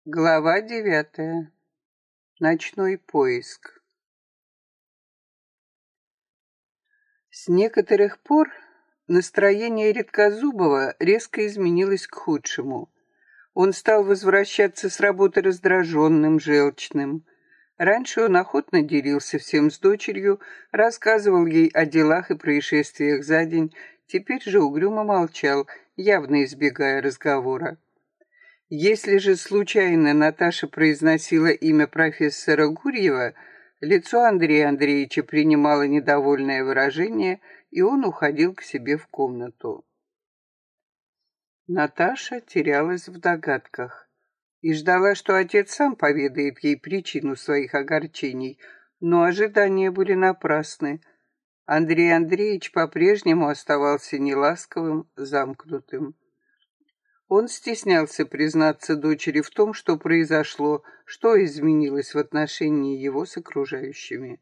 Глава 9. Ночной поиск. С некоторых пор настроение Редкозубова резко изменилось к худшему. Он стал возвращаться с работы раздраженным, желчным. Раньше он охотно делился всем с дочерью, рассказывал ей о делах и происшествиях за день, теперь же угрюмо молчал, явно избегая разговора. Если же случайно Наташа произносила имя профессора Гурьева, лицо Андрея Андреевича принимало недовольное выражение, и он уходил к себе в комнату. Наташа терялась в догадках и ждала, что отец сам поведает ей причину своих огорчений, но ожидания были напрасны. Андрей Андреевич по-прежнему оставался неласковым, замкнутым. Он стеснялся признаться дочери в том, что произошло, что изменилось в отношении его с окружающими.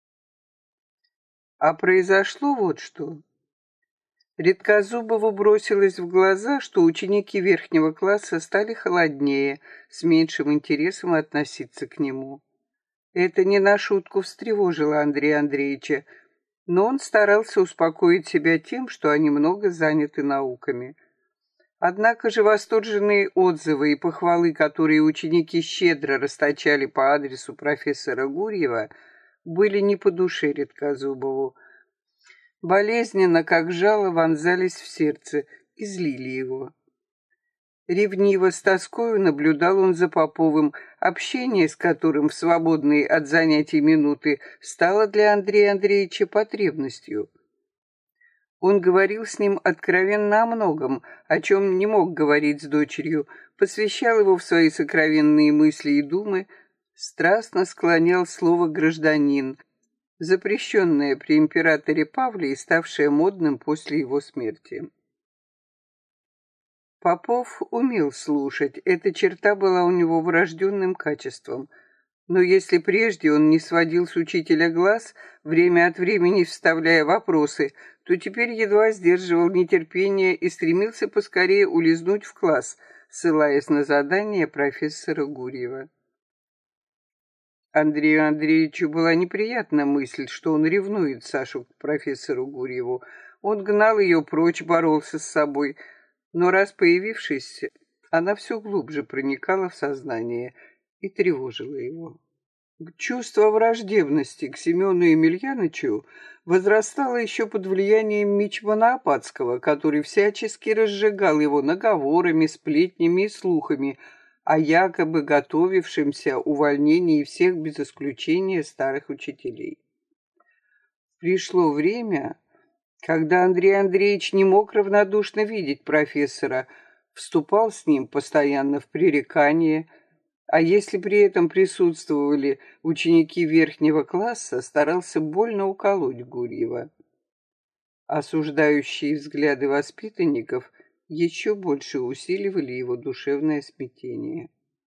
А произошло вот что. Редкозубову бросилось в глаза, что ученики верхнего класса стали холоднее, с меньшим интересом относиться к нему. Это не на шутку встревожило Андрея Андреевича, но он старался успокоить себя тем, что они много заняты науками. Однако же восторженные отзывы и похвалы, которые ученики щедро расточали по адресу профессора Гурьева, были не по душе Редкозубову. Болезненно, как жало, вонзались в сердце и злили его. Ревниво, с тоскою наблюдал он за Поповым, общение с которым в свободные от занятий минуты стало для Андрея Андреевича потребностью. Он говорил с ним откровенно о многом, о чем не мог говорить с дочерью, посвящал его в свои сокровенные мысли и думы, страстно склонял слово «гражданин», запрещенное при императоре Павле и ставшее модным после его смерти. Попов умел слушать, эта черта была у него врожденным качеством. Но если прежде он не сводил с учителя глаз, время от времени вставляя вопросы, то теперь едва сдерживал нетерпение и стремился поскорее улизнуть в класс, ссылаясь на задание профессора Гурьева. Андрею Андреевичу была неприятна мысль, что он ревнует Сашу к профессору Гурьеву. Он гнал ее прочь, боролся с собой, но раз появившись, она все глубже проникала в сознание и тревожила его. Чувство враждебности к Семену Емельянычу возрастало еще под влиянием мичмана Апатского, который всячески разжигал его наговорами, сплетнями и слухами о якобы готовившемся увольнении всех без исключения старых учителей. Пришло время, когда Андрей Андреевич не мог равнодушно видеть профессора, вступал с ним постоянно в пререкание, а если при этом присутствовали ученики верхнего класса, старался больно уколоть Гурьева. Осуждающие взгляды воспитанников еще больше усиливали его душевное смятение.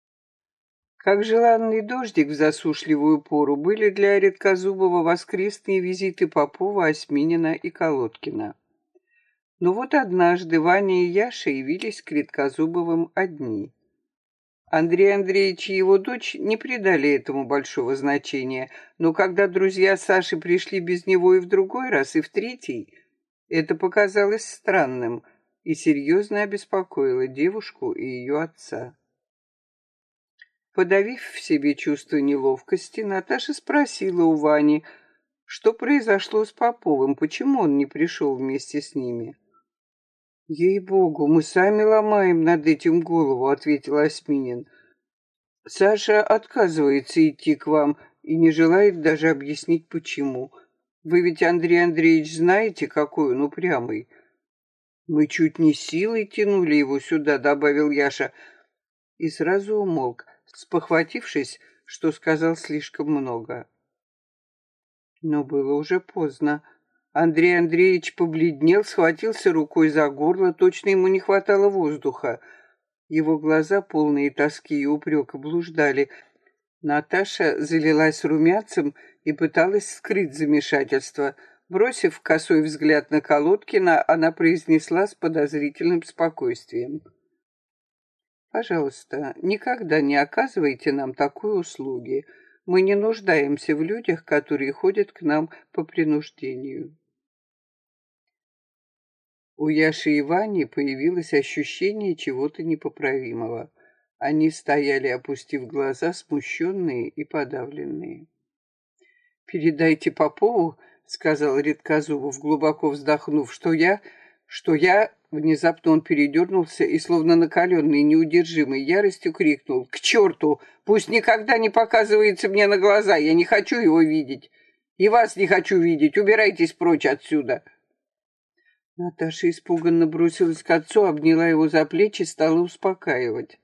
Как желанный дождик в засушливую пору были для Редкозубова воскресные визиты Попова, Осьминина и Колодкина. Но вот однажды Ваня и Яша явились к Редкозубовым одни. Андрей Андреевич и его дочь не придали этому большого значения, но когда друзья Саши пришли без него и в другой раз, и в третий, это показалось странным и серьезно обеспокоило девушку и ее отца. Подавив в себе чувство неловкости, Наташа спросила у Вани, что произошло с Поповым, почему он не пришел вместе с ними. «Ей-богу, мы сами ломаем над этим голову», — ответил Осьминин. «Саша отказывается идти к вам и не желает даже объяснить, почему. Вы ведь, Андрей Андреевич, знаете, какой он упрямый». «Мы чуть не силой тянули его сюда», — добавил Яша, и сразу умолк, спохватившись, что сказал слишком много. Но было уже поздно. Андрей Андреевич побледнел, схватился рукой за горло, точно ему не хватало воздуха. Его глаза, полные тоски и упрека, блуждали. Наташа залилась румянцем и пыталась скрыть замешательство. Бросив косой взгляд на Колодкина, она произнесла с подозрительным спокойствием: Пожалуйста, никогда не оказывайте нам такой услуги. Мы не нуждаемся в людях, которые ходят к нам по принуждению. У Яши и Вани появилось ощущение чего-то непоправимого. Они стояли, опустив глаза, смущенные и подавленные. «Передайте Попову, — сказал Редкозубов, глубоко вздохнув, — что я... Внезапно он передернулся и, словно накаленный неудержимой яростью, крикнул: «К черту! Пусть никогда не показывается мне на глаза! Я не хочу его видеть! И вас не хочу видеть! Убирайтесь прочь отсюда!» Наташа испуганно бросилась к отцу, обняла его за плечи, стала успокаивать.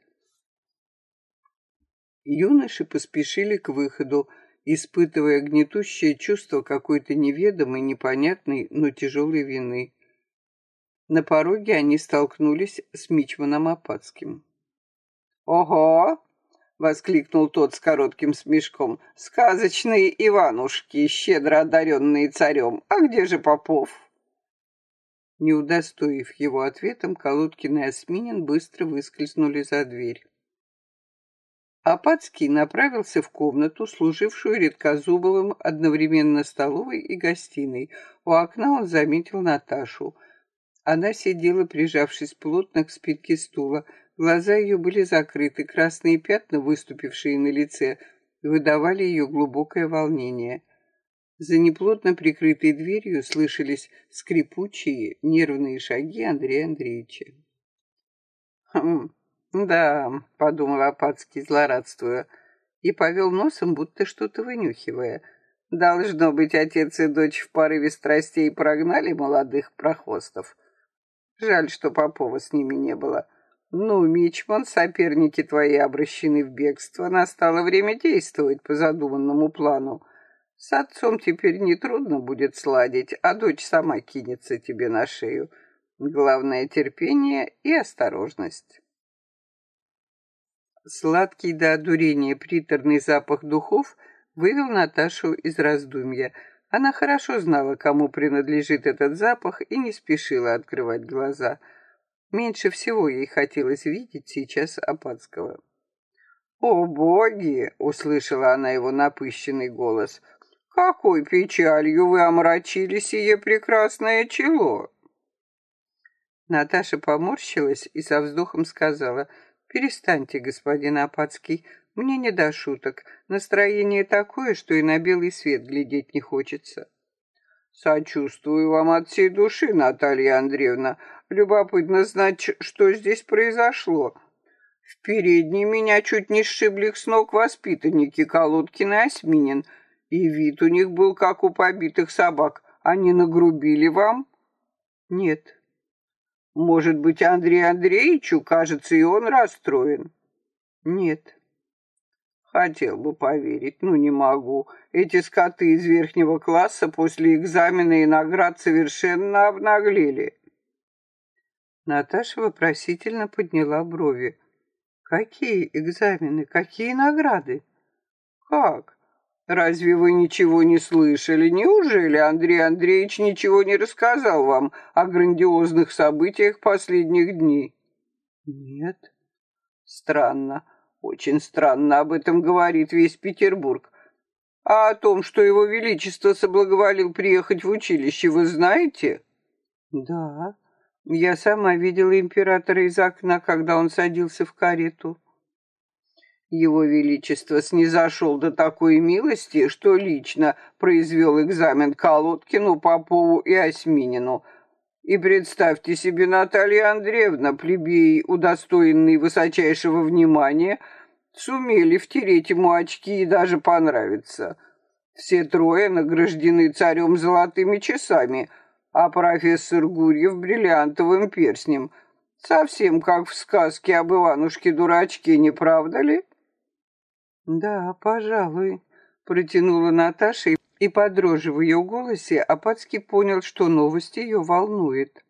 Юноши поспешили к выходу, испытывая гнетущее чувство какой-то неведомой, непонятной, но тяжелой вины. На пороге они столкнулись с мичманом Опатским. «Ого!» — воскликнул тот с коротким смешком. «Сказочные Иванушки, щедро одаренные царем! А где же Попов?» Не удостоив его ответом, Колодкин и Осминин быстро выскользнули за дверь. Опатский направился в комнату, служившую Редкозубовым одновременно столовой и гостиной. У окна он заметил Наташу. Она сидела, прижавшись плотно к спинке стула. Глаза ее были закрыты, красные пятна, выступившие на лице, выдавали ее глубокое волнение. За неплотно прикрытой дверью слышались скрипучие, нервные шаги Андрея Андреевича. «Хм, да», — подумал Опатский, злорадствуя, и повел носом, будто что-то вынюхивая. «Должно быть, отец и дочь в порыве страстей прогнали молодых прохвостов. Жаль, что Попова с ними не было. Ну, мичман, соперники твои обращены в бегство. Настало время действовать по задуманному плану. С отцом теперь нетрудно будет сладить, а дочь сама кинется тебе на шею. Главное — терпение и осторожность». Сладкий до одурения приторный запах духов вывел Наташу из раздумья. Она хорошо знала, кому принадлежит этот запах, и не спешила открывать глаза. Меньше всего ей хотелось видеть сейчас Опатского. «О, боги!» — услышала она его напыщенный голос. «Какой печалью вы омрачили сие прекрасное чело!» Наташа поморщилась и со вздохом сказала: «Перестаньте, господин Опатский, мне не до шуток. Настроение такое, что и на белый свет глядеть не хочется». «Сочувствую вам от всей души, Наталья Андреевна. Любопытно знать, что здесь произошло. В передней меня чуть не сшибли с ног воспитанники Колодкин и Осминин, и вид у них был, как у побитых собак. Они нагрубили вам?» «Нет». «Может быть, Андрею Андреевичу, кажется, и он расстроен?» «Нет». «Хотел бы поверить, но не могу. Эти скоты из верхнего класса после экзамена и наград совершенно обнаглели». Наташа вопросительно подняла брови. «Какие экзамены? Какие награды?» «Как? Разве вы ничего не слышали? Неужели Андрей Андреевич ничего не рассказал вам о грандиозных событиях последних дней?» «Нет». «Странно, очень странно, об этом говорит весь Петербург. А о том, что его величество соблаговолил приехать в училище, вы знаете?» «Да, я сама видела императора из окна, когда он садился в карету». «Его величество снизошел до такой милости, что лично произвел экзамен Колодкину, Попову и Осьминину. И представьте себе, Наталья Андреевна, плебеи, удостоенные высочайшего внимания, сумели втереть ему очки и даже понравиться. Все трое награждены царем золотыми часами, а профессор Гурьев бриллиантовым перстнем. Совсем как в сказке об Иванушке-дурачке, не правда ли?» «Да, пожалуй», — протянула Наташа, и по дрожи в ее голосе Опатский понял, что новость ее волнует.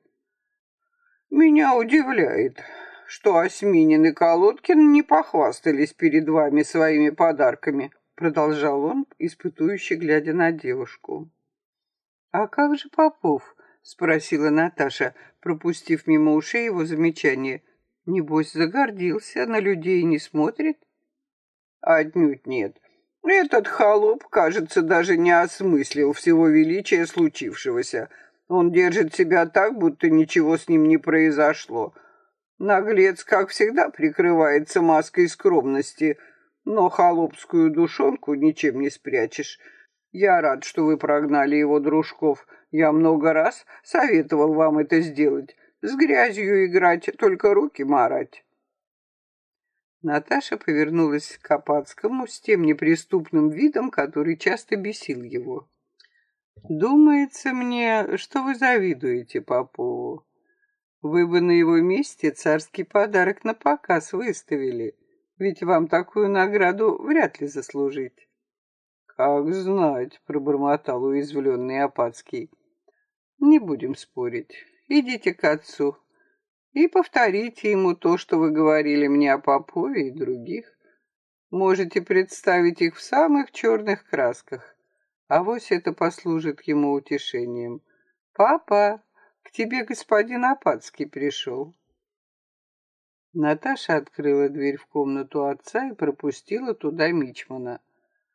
«Меня удивляет, что Осьминин и Колодкин не похвастались перед вами своими подарками», — продолжал он, испытующе глядя на девушку. «А как же Попов?» — спросила Наташа, пропустив мимо ушей его замечание. Небось, загордился, на людей не смотрит? Отнюдь нет. Этот холоп, кажется, даже не осмыслил всего величия случившегося. Он держит себя так, будто ничего с ним не произошло. Наглец, как всегда, прикрывается маской скромности, но холопскую душонку ничем не спрячешь. Я рад, что вы прогнали его дружков. Я много раз советовал вам это сделать. С грязью играть, только руки марать. Наташа повернулась к Копатскому с тем неприступным видом, который часто бесил его. «Думается мне, что вы завидуете Попову. Вы бы на его месте царский подарок на показ выставили, ведь вам такую награду вряд ли заслужить». «Как знать», — пробормотал уязвленный Опацкий. «Не будем спорить. Идите к отцу и повторите ему то, что вы говорили мне о Попове и других. Можете представить их в самых черных красках. Авось это послужит ему утешением. Папа, к тебе господин Опацкий пришел». Наташа открыла дверь в комнату отца и пропустила туда мичмана.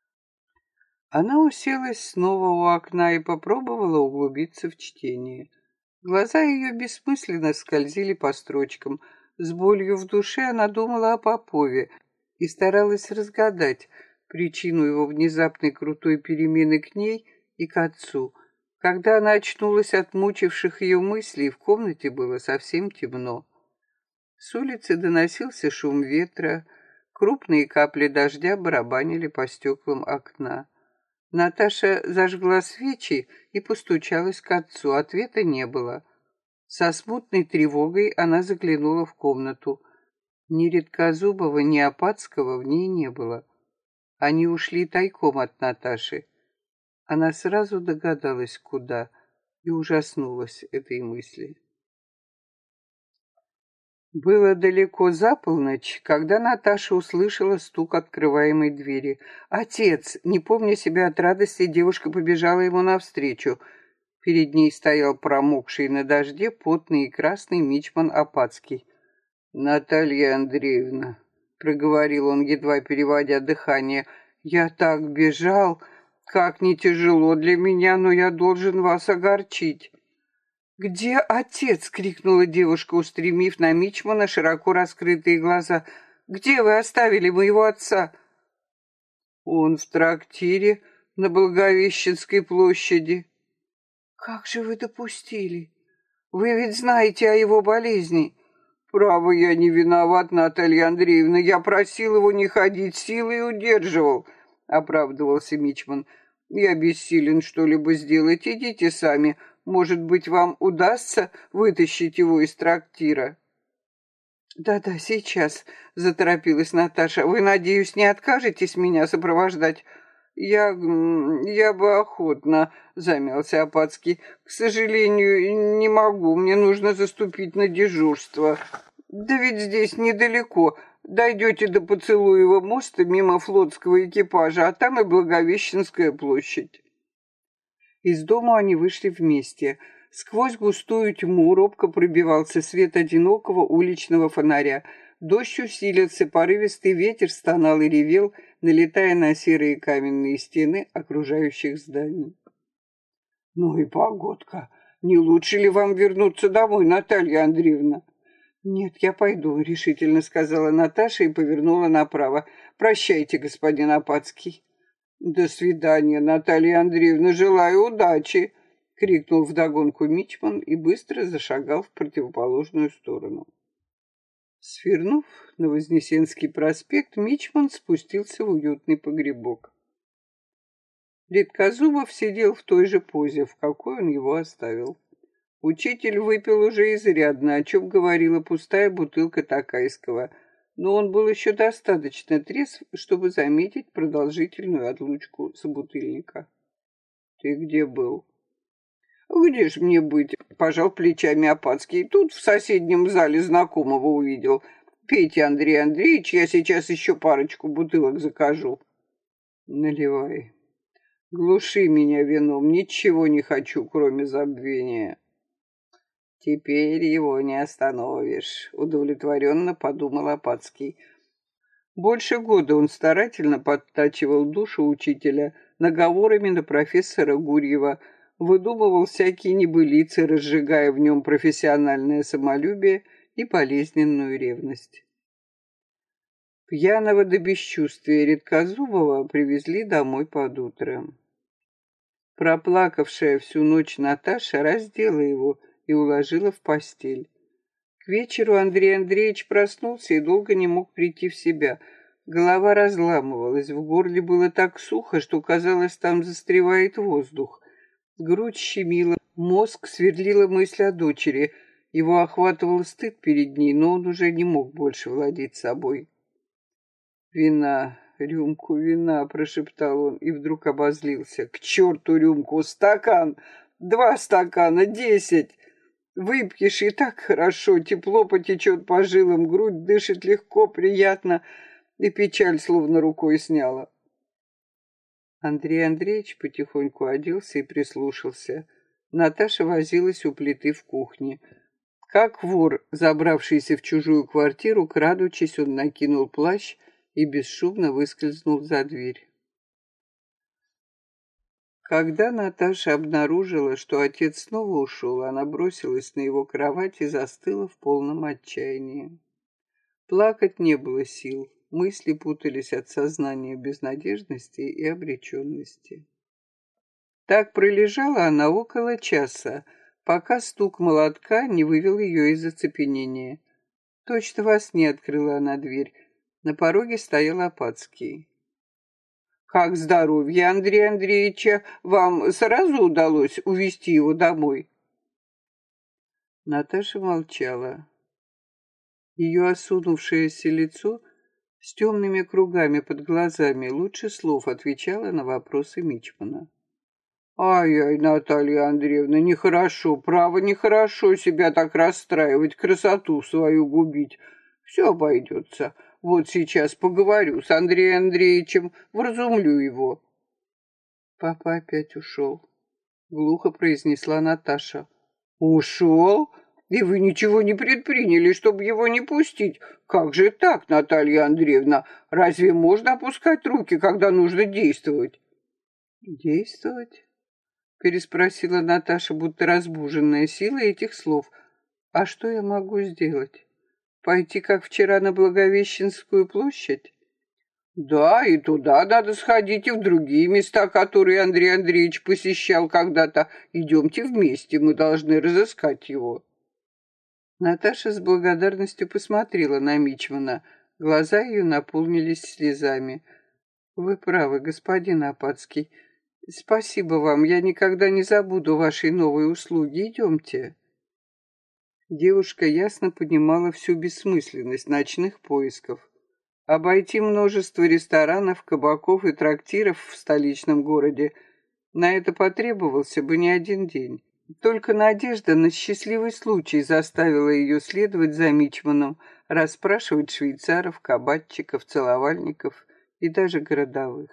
Она уселась снова у окна и попробовала углубиться в чтение. Глаза ее бессмысленно скользили по строчкам. С болью в душе она думала о Попове и старалась разгадать причину его внезапной крутой перемены к ней и к отцу. Когда она очнулась от мучивших ее мыслей, в комнате было совсем темно. С улицы доносился шум ветра, крупные капли дождя барабанили по стеклам окна. Наташа зажгла свечи и постучалась к отцу. Ответа не было. Со смутной тревогой она заглянула в комнату. Ни Редкозубова, ни Опацкого в ней не было. Они ушли тайком от Наташи. Она сразу догадалась, куда, и ужаснулась этой мысли. Было далеко за полночь, когда Наташа услышала стук открываемой двери. «Отец!» Не помня себя от радости, девушка побежала ему навстречу. Перед ней стоял промокший на дожде потный и красный мичман Опацкий. «Наталья Андреевна», — проговорил он, едва переводя дыхание, — «я так бежал, как не тяжело для меня, но я должен вас огорчить». «Где отец?» — крикнула девушка, устремив на мичмана широко раскрытые глаза. «Где вы оставили моего отца?» «Он в трактире на Благовещенской площади». «Как же вы допустили? Вы ведь знаете о его болезни». «Право, я не виноват, Наталья Андреевна. Я просил его не ходить, силой удерживал», — оправдывался мичман. «Я бессилен что-либо сделать. Идите сами. Может быть, вам удастся вытащить его из трактира?» «Да-да, сейчас», — заторопилась Наташа. «Вы, надеюсь, не откажетесь меня сопровождать?» «Я бы охотно», — замялся Опацкий. «К сожалению, не могу. Мне нужно заступить на дежурство». «Да ведь здесь недалеко. Дойдете до Поцелуева моста мимо флотского экипажа, а там и Благовещенская площадь». Из дома они вышли вместе. Сквозь густую тьму робко пробивался свет одинокого уличного фонаря. Дождь усилился, порывистый ветер стонал и ревел, налетая на серые каменные стены окружающих зданий. «Ну и погодка! Не лучше ли вам вернуться домой, Наталья Андреевна?» «Нет, я пойду», — решительно сказала Наташа и повернула направо. «Прощайте, господин Опацкий». «До свидания, Наталья Андреевна, желаю удачи!» — крикнул вдогонку мичман и быстро зашагал в противоположную сторону. Свернув на Вознесенский проспект, мичман спустился в уютный погребок. Редкозубов сидел в той же позе, в какой он его оставил. Учитель выпил уже изрядно, о чем говорила пустая бутылка Токайского, но он был еще достаточно трезв, чтобы заметить продолжительную отлучку собутыльника. «Ты где был?» «Где ж мне быть?» — пожал плечами Опацкий. «Тут в соседнем зале знакомого увидел. Пейте, Андрей Андреевич, я сейчас еще парочку бутылок закажу». «Наливай. Глуши меня вином, ничего не хочу, кроме забвения». «Теперь его не остановишь», — удовлетворенно подумал Апатский. Больше года он старательно подтачивал душу учителя наговорами на профессора Гурьева, выдумывал всякие небылицы, разжигая в нем профессиональное самолюбие и болезненную ревность. Пьяного до бесчувствия Редкозубова привезли домой под утро. Проплакавшая всю ночь Наташа раздела его и уложила в постель. К вечеру Андрей Андреевич проснулся и долго не мог прийти в себя. Голова разламывалась, в горле было так сухо, что, казалось, там застревает воздух. Грудь щемила, мозг сверлила мысль о дочери. Его охватывал стыд перед ней, но он уже не мог больше владеть собой. «Вина, рюмку вина», — прошептал он и вдруг обозлился. «К черту рюмку! Стакан! 2 стакана, 10! Выпьешь, и так хорошо, тепло потечет по жилам, грудь дышит легко, приятно, и печаль словно рукой сняла». Андрей Андреевич потихоньку оделся и прислушался. Наташа возилась у плиты в кухне. Как вор, забравшийся в чужую квартиру, крадучись, он накинул плащ и бесшумно выскользнул за дверь. Когда Наташа обнаружила, что отец снова ушел, она бросилась на его кровать и застыла в полном отчаянии. Плакать не было сил, мысли путались от сознания безнадежности и обреченности. Так пролежала она около часа, пока стук молотка не вывел ее из оцепенения. Точно во сне открыла она дверь. На пороге стоял Апатский. «Как здоровье Андрея Андреевича? Вам сразу удалось увезти его домой?» Наташа молчала. Ее осунувшееся лицо с темными кругами под глазами лучше слов отвечало на вопросы мичмана. «Ай-ай, Наталья Андреевна, нехорошо, право, нехорошо себя так расстраивать, красоту свою губить. Все обойдется. Вот сейчас поговорю с Андреем Андреевичем, вразумлю его». «Папа опять ушел», — глухо произнесла Наташа. «Ушел? И вы ничего не предприняли, чтобы его не пустить? Как же так, Наталья Андреевна? Разве можно опускать руки, когда нужно действовать?» «Действовать?» — переспросила Наташа, будто разбуженная силой этих слов. «А что я могу сделать? Пойти, как вчера, на Благовещенскую площадь?» «Да, и туда надо сходить, и в другие места, которые Андрей Андреевич посещал когда-то. Идемте вместе, мы должны разыскать его». Наташа с благодарностью посмотрела на мичмана. Глаза ее наполнились слезами. «Вы правы, господин Апатский. Спасибо вам, я никогда не забуду вашей новой услуги. Идемте». Девушка ясно понимала всю бессмысленность ночных поисков. Обойти множество ресторанов, кабаков и трактиров в столичном городе — на это потребовался бы не один день. Только надежда на счастливый случай заставила ее следовать за мичманом, расспрашивать швейцаров, кабачиков, целовальников и даже городовых.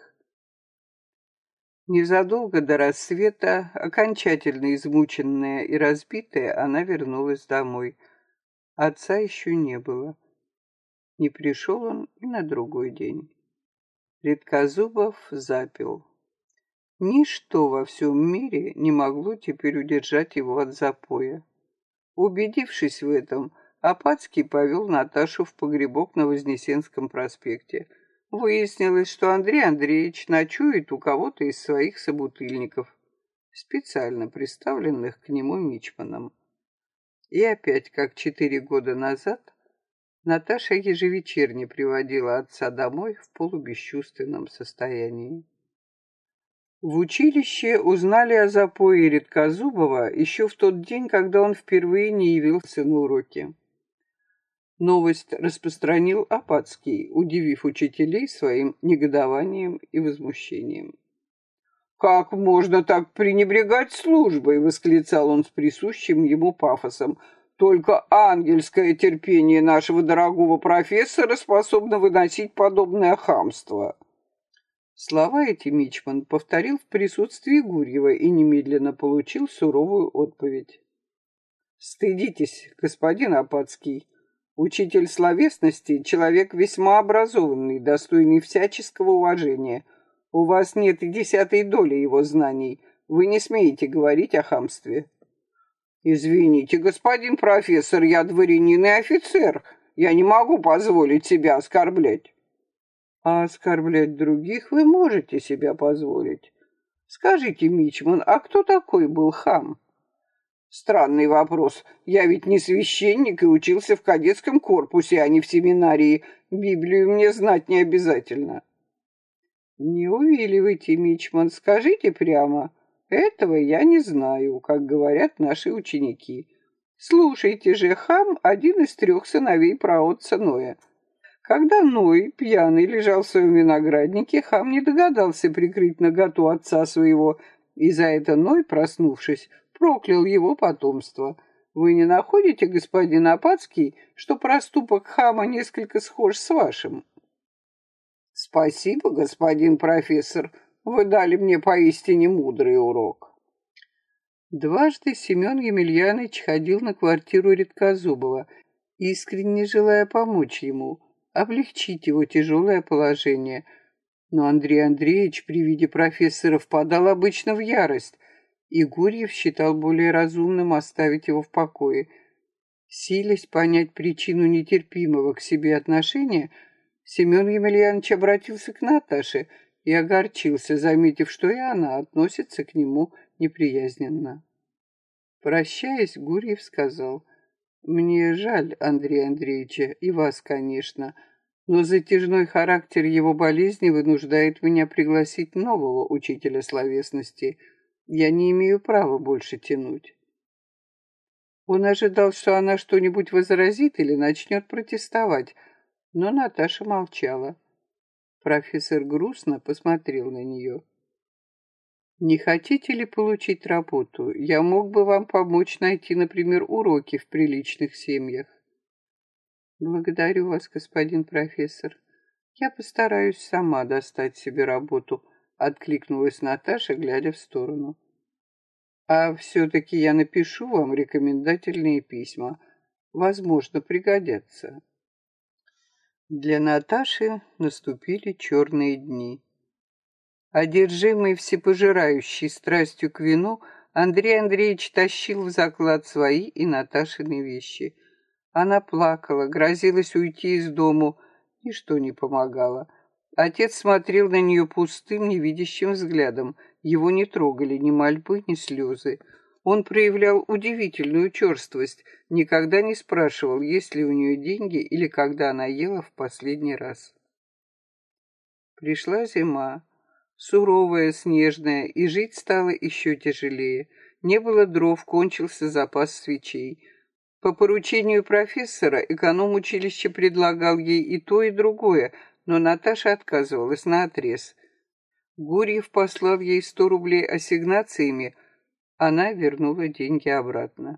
Незадолго до рассвета, окончательно измученная и разбитая, она вернулась домой. Отца еще не было. Не пришел он и на другой день. Редкозубов запил. Ничто во всем мире не могло теперь удержать его от запоя. Убедившись в этом, Апатский повел Наташу в погребок на Вознесенском проспекте. Выяснилось, что Андрей Андреевич ночует у кого-то из своих собутыльников, специально приставленных к нему мичманом. И опять, как 4 года назад, Наташа ежевечерне приводила отца домой в полубесчувственном состоянии. В училище узнали о запое Редкозубова еще в тот день, когда он впервые не явился на уроки. Новость распространил Апатский, удивив учителей своим негодованием и возмущением. «Как можно так пренебрегать службой?» — восклицал он с присущим ему пафосом. «Только ангельское терпение нашего дорогого профессора способно выносить подобное хамство». Слова эти мичман повторил в присутствии Гурьева и немедленно получил суровую отповедь. Стыдитесь, господин Апатский. Учитель словесности — человек весьма образованный, достойный всяческого уважения. У вас нет и 10% его знаний. Вы не смеете говорить о хамстве. Извините, господин профессор, я дворянин и офицер. Я не могу позволить себя оскорблять. А оскорблять других вы можете себя позволить. Скажите, мичман, а кто такой был хам? Странный вопрос. Я ведь не священник и учился в кадетском корпусе, а не в семинарии. Библию мне знать не обязательно. Не увиливайте, мичман, скажите прямо. Этого я не знаю, как говорят наши ученики. Слушайте же, Хам — один из 3 сыновей праотца Ноя. Когда Ной, пьяный, лежал в своем винограднике, Хам не догадался прикрыть наготу отца своего, и за это Ной, проснувшись, проклял его потомство. Вы не находите, господин Апатский, что проступок Хама несколько схож с вашим? Спасибо, господин профессор. Вы дали мне поистине мудрый урок. Дважды Семен Емельяныч ходил на квартиру Редкозубова, искренне желая помочь ему, облегчить его тяжелое положение. Но Андрей Андреевич при виде профессора впадал обычно в ярость, и Гурьев считал более разумным оставить его в покое. Силясь понять причину нетерпимого к себе отношения, Семен Емельянович обратился к Наташе и огорчился, заметив, что и она относится к нему неприязненно. Прощаясь, Гурьев сказал: «Мне жаль Андрея Андреевича и вас, конечно, но затяжной характер его болезни вынуждает меня пригласить нового учителя словесности. Я не имею права больше тянуть». Он ожидал, что она что-нибудь возразит или начнет протестовать, но Наташа молчала. Профессор грустно посмотрел на нее. «Не хотите ли получить работу? Я мог бы вам помочь найти, например, уроки в приличных семьях». «Благодарю вас, господин профессор. Я постараюсь сама достать себе работу», — откликнулась Наташа, глядя в сторону. «А все-таки я напишу вам рекомендательные письма. Возможно, пригодятся». Для Наташи наступили черные дни. Одержимый всепожирающей страстью к вину, Андрей Андреевич тащил в заклад свои и Наташины вещи. Она плакала, грозилась уйти из дому, ничто не помогало. Отец смотрел на нее пустым, невидящим взглядом. Его не трогали ни мольбы, ни слезы. Он проявлял удивительную черствость, никогда не спрашивал, есть ли у нее деньги или когда она ела в последний раз. Пришла зима, суровая, снежная, и жить стало еще тяжелее. Не было дров, кончился запас свечей. По поручению профессора эконом училища предлагал ей и то, и другое, но Наташа отказывалась наотрез. Гурьев послал ей 100 рублей ассигнациями, она вернула деньги обратно.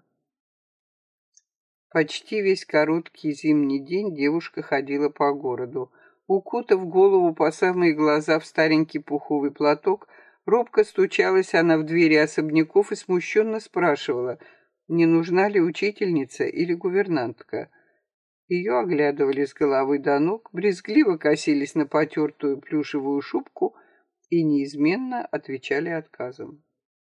Почти весь короткий зимний день девушка ходила по городу. Укутав голову по самые глаза в старенький пуховый платок, робко стучалась она в двери особняков и смущенно спрашивала, не нужна ли учительница или гувернантка. Ее оглядывали с головы до ног, брезгливо косились на потертую плюшевую шубку и неизменно отвечали отказом.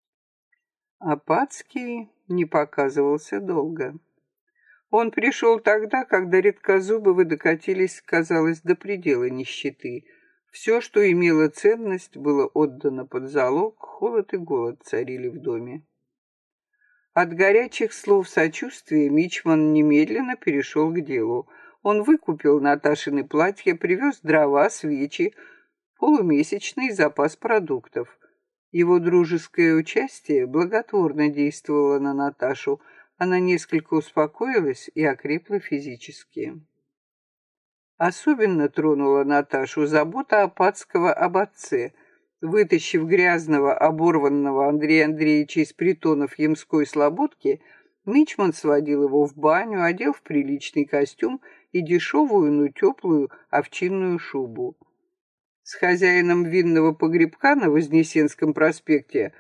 Апатский не показывался долго. Он пришел тогда, когда Редкозубовы докатились, казалось, до предела нищеты. Все, что имело ценность, было отдано под залог, холод и голод царили в доме. От горячих слов сочувствия мичман немедленно перешел к делу. Он выкупил Наташины платья, привез дрова, свечи, полумесячный запас продуктов. Его дружеское участие благотворно действовало на Наташу. Она несколько успокоилась и окрепла физически. Особенно тронула Наташу забота Апатского об отце. Вытащив грязного, оборванного Андрея Андреевича из притонов Ямской слободки, мичман сводил его в баню, одел в приличный костюм и дешевую, но теплую овчинную шубу. С хозяином винного погребка на Вознесенском проспекте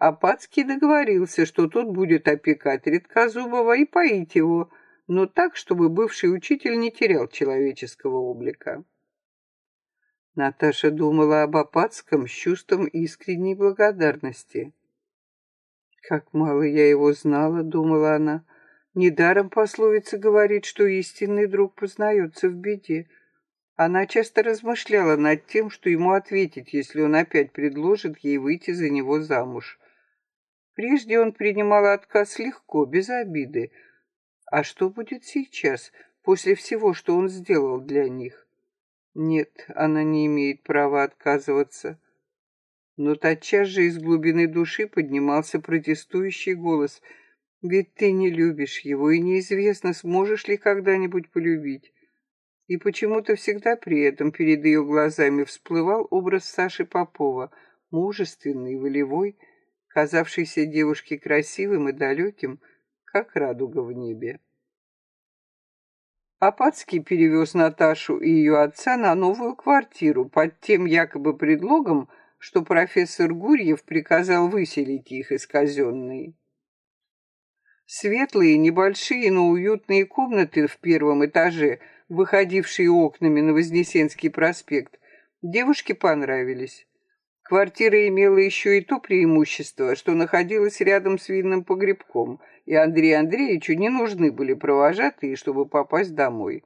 Апатский договорился, что тот будет опекать Редкозубова и поить его, но так, чтобы бывший учитель не терял человеческого облика. Наташа думала об Апатском с чувством искренней благодарности. «Как мало я его знала», — думала она. «Недаром пословица говорит, что истинный друг познается в беде». Она часто размышляла над тем, что ему ответить, если он опять предложит ей выйти за него замуж. Прежде он принимал отказ легко, без обиды. А что будет сейчас, после всего, что он сделал для них? Нет, она не имеет права отказываться. Но тотчас же из глубины души поднимался протестующий голос. Ведь ты не любишь его, и неизвестно, сможешь ли когда-нибудь полюбить. И почему-то всегда при этом перед ее глазами всплывал образ Саши Попова, мужественный, волевой, казавшийся девушке красивым и далеким, как радуга в небе. Апатский перевез Наташу и ее отца на новую квартиру под тем якобы предлогом, что профессор Гурьев приказал выселить их из казенной. Светлые, небольшие, но уютные комнаты в первом этаже, выходившие окнами на Вознесенский проспект, девушке понравились. Квартира имела еще и то преимущество, что находилась рядом с винным погребком, и Андрею Андреевичу не нужны были провожатые, чтобы попасть домой.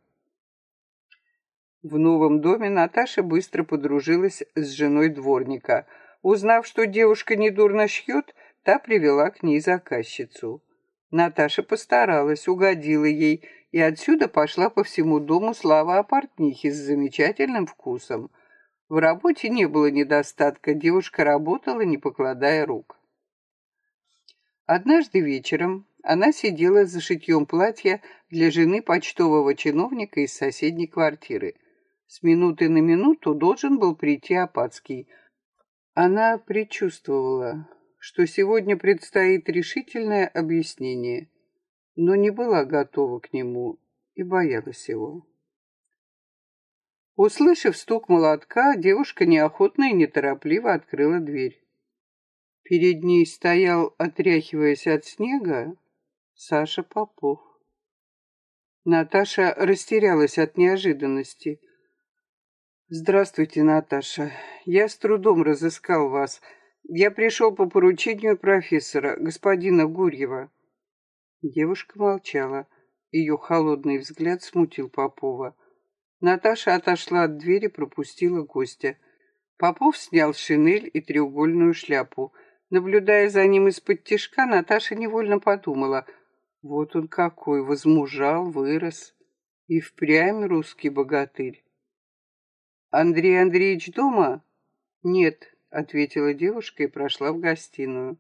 В новом доме Наташа быстро подружилась с женой дворника. Узнав, что девушка недурно шьет, та привела к ней заказчицу. Наташа постаралась, угодила ей, и отсюда пошла по всему дому слава о портнихе с замечательным вкусом. В работе не было недостатка, девушка работала, не покладая рук. Однажды вечером она сидела за шитьем платья для жены почтового чиновника из соседней квартиры. С минуты на минуту должен был прийти Апатский. Она предчувствовала, что сегодня предстоит решительное объяснение, но не была готова к нему и боялась его. Услышав стук молотка, девушка неохотно и неторопливо открыла дверь. Перед ней стоял, отряхиваясь от снега, Саша Попов. Наташа растерялась от неожиданности. «Здравствуйте, Наташа. Я с трудом разыскал вас. Я пришел по поручению профессора, господина Гурьева». Девушка молчала. Ее холодный взгляд смутил Попова. Наташа отошла от двери, пропустила гостя. Попов снял шинель и треугольную шляпу. Наблюдая за ним из-под тишка, Наташа невольно подумала: вот он какой, возмужал, вырос. И впрямь русский богатырь. «Андрей Андреевич дома?» «Нет», — ответила девушка и прошла в гостиную.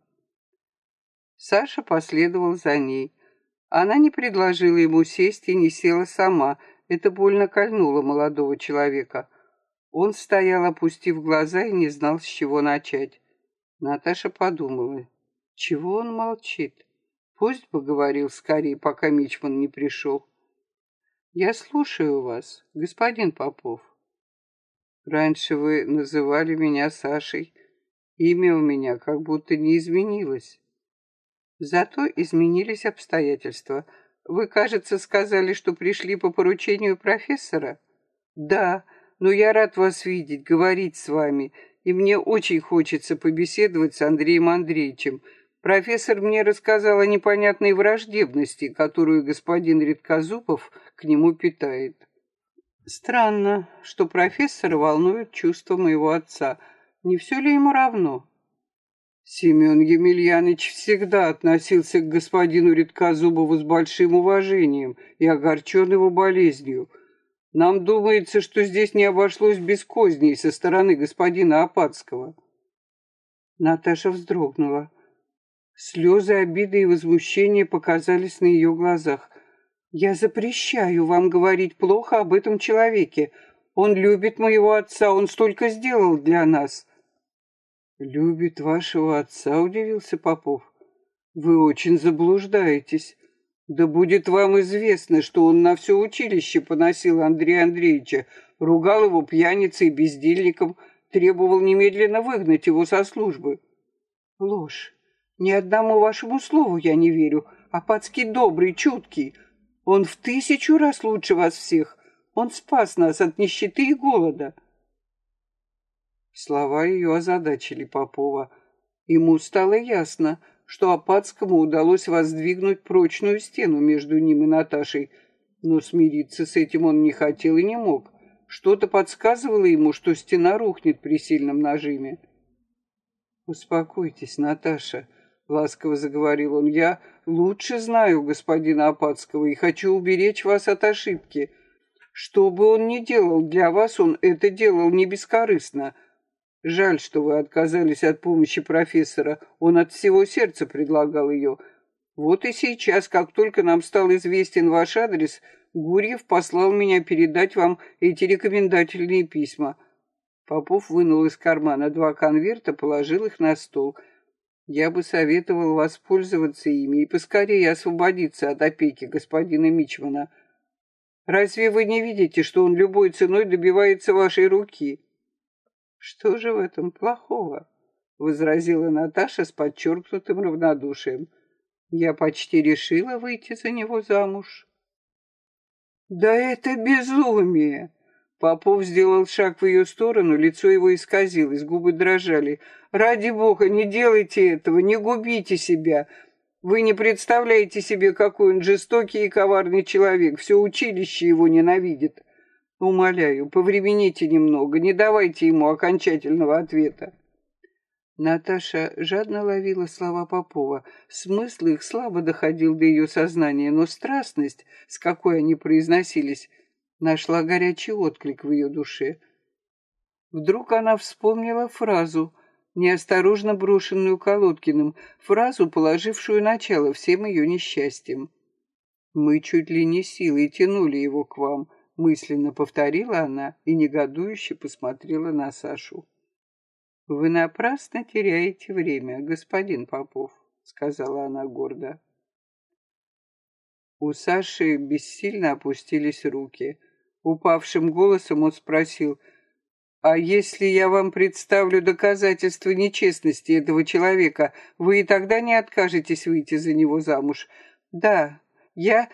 Саша последовал за ней. Она не предложила ему сесть и не села сама. Это больно кольнуло молодого человека. Он стоял, опустив глаза, и не знал, с чего начать. Наташа подумала, чего он молчит? Пусть бы говорил скорее, пока мичман не пришел. «Я слушаю вас, господин Попов». «Раньше вы называли меня Сашей. Имя у меня как будто не изменилось. Зато изменились обстоятельства. Вы, кажется, сказали, что пришли по поручению профессора?» «Да, но я рад вас видеть, говорить с вами, и мне очень хочется побеседовать с Андреем Андреевичем. Профессор мне рассказал о непонятной враждебности, которую господин Редкозубов к нему питает. Странно, что профессора волнует чувства моего отца. Не все ли ему равно?» Семен Емельянович всегда относился к господину Редкозубову с большим уважением и огорчен его болезнью. Нам думается, что здесь не обошлось без козней со стороны господина Апатского. Наташа вздрогнула. Слезы обиды и возмущения показались на ее глазах. «Я запрещаю вам говорить плохо об этом человеке. Он любит моего отца, он столько сделал для нас». «Любит вашего отца?» — удивился Попов. «Вы очень заблуждаетесь. Да будет вам известно, что он на все училище поносил Андрея Андреевича, ругал его пьяницей и бездельником, требовал немедленно выгнать его со службы». «Ложь. Ни одному вашему слову я не верю. Апатский добрый, чуткий. Он в 1000 раз лучше вас всех. Он спас нас от нищеты и голода. Слова ее озадачили Попова. Ему стало ясно, что Апатскому удалось воздвигнуть прочную стену между ним и Наташей, но смириться с этим он не хотел и не мог. Что-то подсказывало ему, что стена рухнет при сильном нажиме. «Успокойтесь, Наташа», — ласково заговорил он. «Я лучше знаю господина Апатского и хочу уберечь вас от ошибки. Что бы он ни делал для вас, он это делал не бескорыстно. Жаль, что вы отказались от помощи профессора. Он от всего сердца предлагал ее. Вот и сейчас, как только нам стал известен ваш адрес, Гурьев послал меня передать вам эти рекомендательные письма». Попов вынул из кармана 2 конверта, положил их на стол. «Я бы советовал воспользоваться ими и поскорее освободиться от опеки господина Мичмана. Разве вы не видите, что он любой ценой добивается вашей руки?» «Что же в этом плохого?» — возразила Наташа с подчеркнутым равнодушием. «Я почти решила выйти за него замуж». «Да это безумие!» Попов сделал шаг в ее сторону, лицо его исказилось, губы дрожали. «Ради бога, не делайте этого, не губите себя. Вы не представляете себе, какой он жестокий и коварный человек. Все училище его ненавидит. Умоляю, повремените немного, не давайте ему окончательного ответа». Наташа жадно ловила слова Попова. Смысл их слабо доходил до ее сознания, но страстность, с какой они произносились, нашла горячий отклик в ее душе. Вдруг она вспомнила фразу, неосторожно брошенную Колодкиным, фразу, положившую начало всем ее несчастьям. «Мы чуть ли не силой тянули его к вам», — мысленно повторила она и негодующе посмотрела на Сашу. «Вы напрасно теряете время, господин Попов», — сказала она гордо. У Саши бессильно опустились руки. Упавшим голосом он спросил: «А если я вам представлю доказательства нечестности этого человека, вы и тогда не откажетесь выйти за него замуж?» «Да, я...»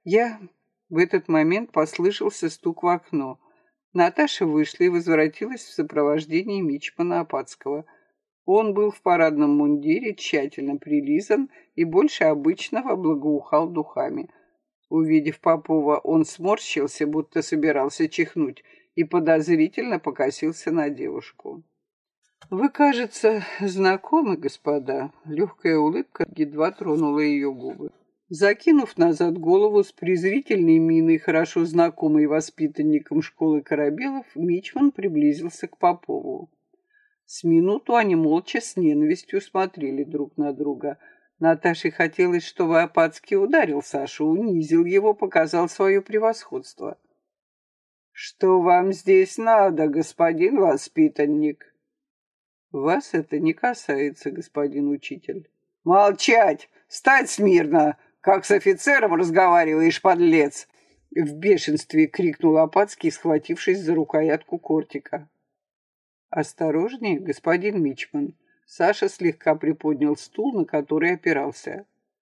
В этот момент послышался стук в окно. Наташа вышла и возвратилась в сопровождении мичмана Апатского. Он был в парадном мундире, тщательно прилизан и больше обычного благоухал духами. Увидев Попова, он сморщился, будто собирался чихнуть, и подозрительно покосился на девушку. «Вы, кажется, знакомы, господа?» Легкая улыбка едва тронула ее губы. Закинув назад голову с презрительной миной, хорошо знакомой воспитанникам школы Корабелов, мичман приблизился к Попову. С минуту они молча с ненавистью смотрели друг на друга. Наташе хотелось, чтобы Апатский ударил Сашу, унизил его, показал свое превосходство. «Что вам здесь надо, господин воспитанник?» «Вас это не касается, господин учитель». «Молчать! Стать смирно! Как с офицером разговариваешь, подлец!» В бешенстве крикнул Апатский, схватившись за рукоятку кортика. «Осторожнее, господин мичман!» Саша слегка приподнял стул, на который опирался.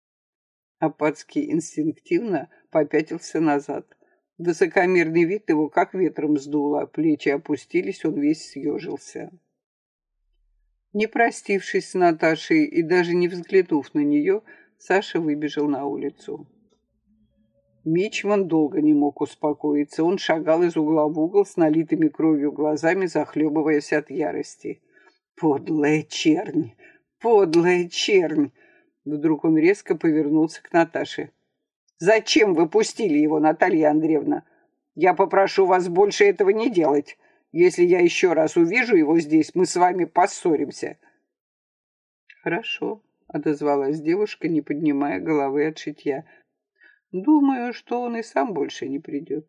Апатский инстинктивно попятился назад. Высокомерный вид его как ветром сдуло, плечи опустились, он весь съежился. Не простившись с Наташей и даже не взглянув на нее, Саша выбежал на улицу. Мичман долго не мог успокоиться. Он шагал из угла в угол с налитыми кровью глазами, захлебываясь от ярости. «Подлая чернь! Подлая чернь!» Вдруг он резко повернулся к Наташе. «Зачем вы пустили его, Наталья Андреевна? Я попрошу вас больше этого не делать. Если я еще раз увижу его здесь, мы с вами поссоримся». «Хорошо», — отозвалась девушка, не поднимая головы от шитья. «Думаю, что он и сам больше не придет».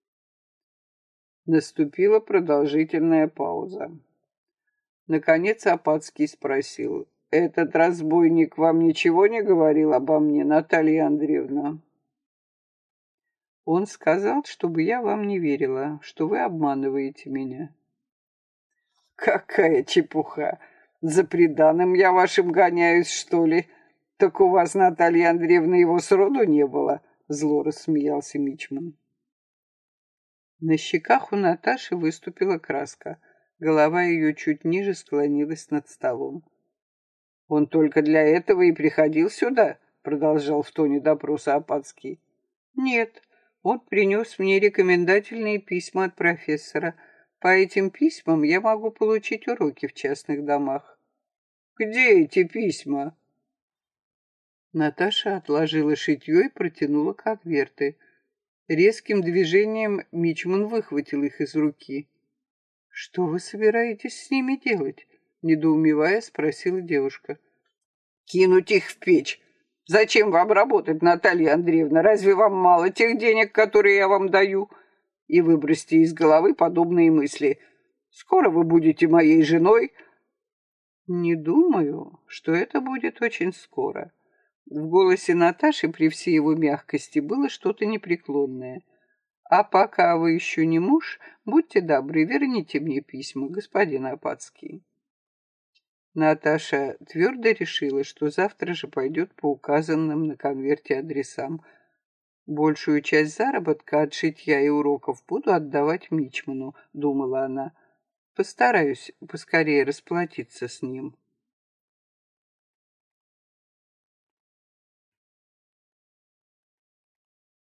Наступила продолжительная пауза. Наконец Апатский спросил: «Этот разбойник вам ничего не говорил обо мне, Наталья Андреевна?» «Он сказал, чтобы я вам не верила, что вы обманываете меня». «Какая чепуха! За приданым я вашим гоняюсь, что ли? Так у вас, Наталья Андреевна, его сроду не было, зло рассмеялся мичман. На щеках у Наташи выступила краска. Голова ее чуть ниже склонилась над столом. «Он только для этого и приходил сюда?» — продолжал в тоне допроса Апатский. «Нет, он принес мне рекомендательные письма от профессора. По этим письмам я могу получить уроки в частных домах». «Где эти письма?» Наташа отложила шитье и протянула конверты. Резким движением мичман выхватил их из руки. «Что вы собираетесь с ними делать?» — недоумевая спросила девушка. «Кинуть их в печь. Зачем вам работать, Наталья Андреевна? Разве вам мало тех денег, которые я вам даю? И выбросьте из головы подобные мысли. Скоро вы будете моей женой». «Не думаю, что это будет очень скоро». В голосе Наташи при всей его мягкости было что-то непреклонное. «А пока вы еще не муж, будьте добры, верните мне письма, господин Апатский». Наташа твердо решила, что завтра же пойдет по указанным на конверте адресам. «Большую часть заработка от шитья и уроков буду отдавать мичману», — думала она. «Постараюсь поскорее расплатиться с ним».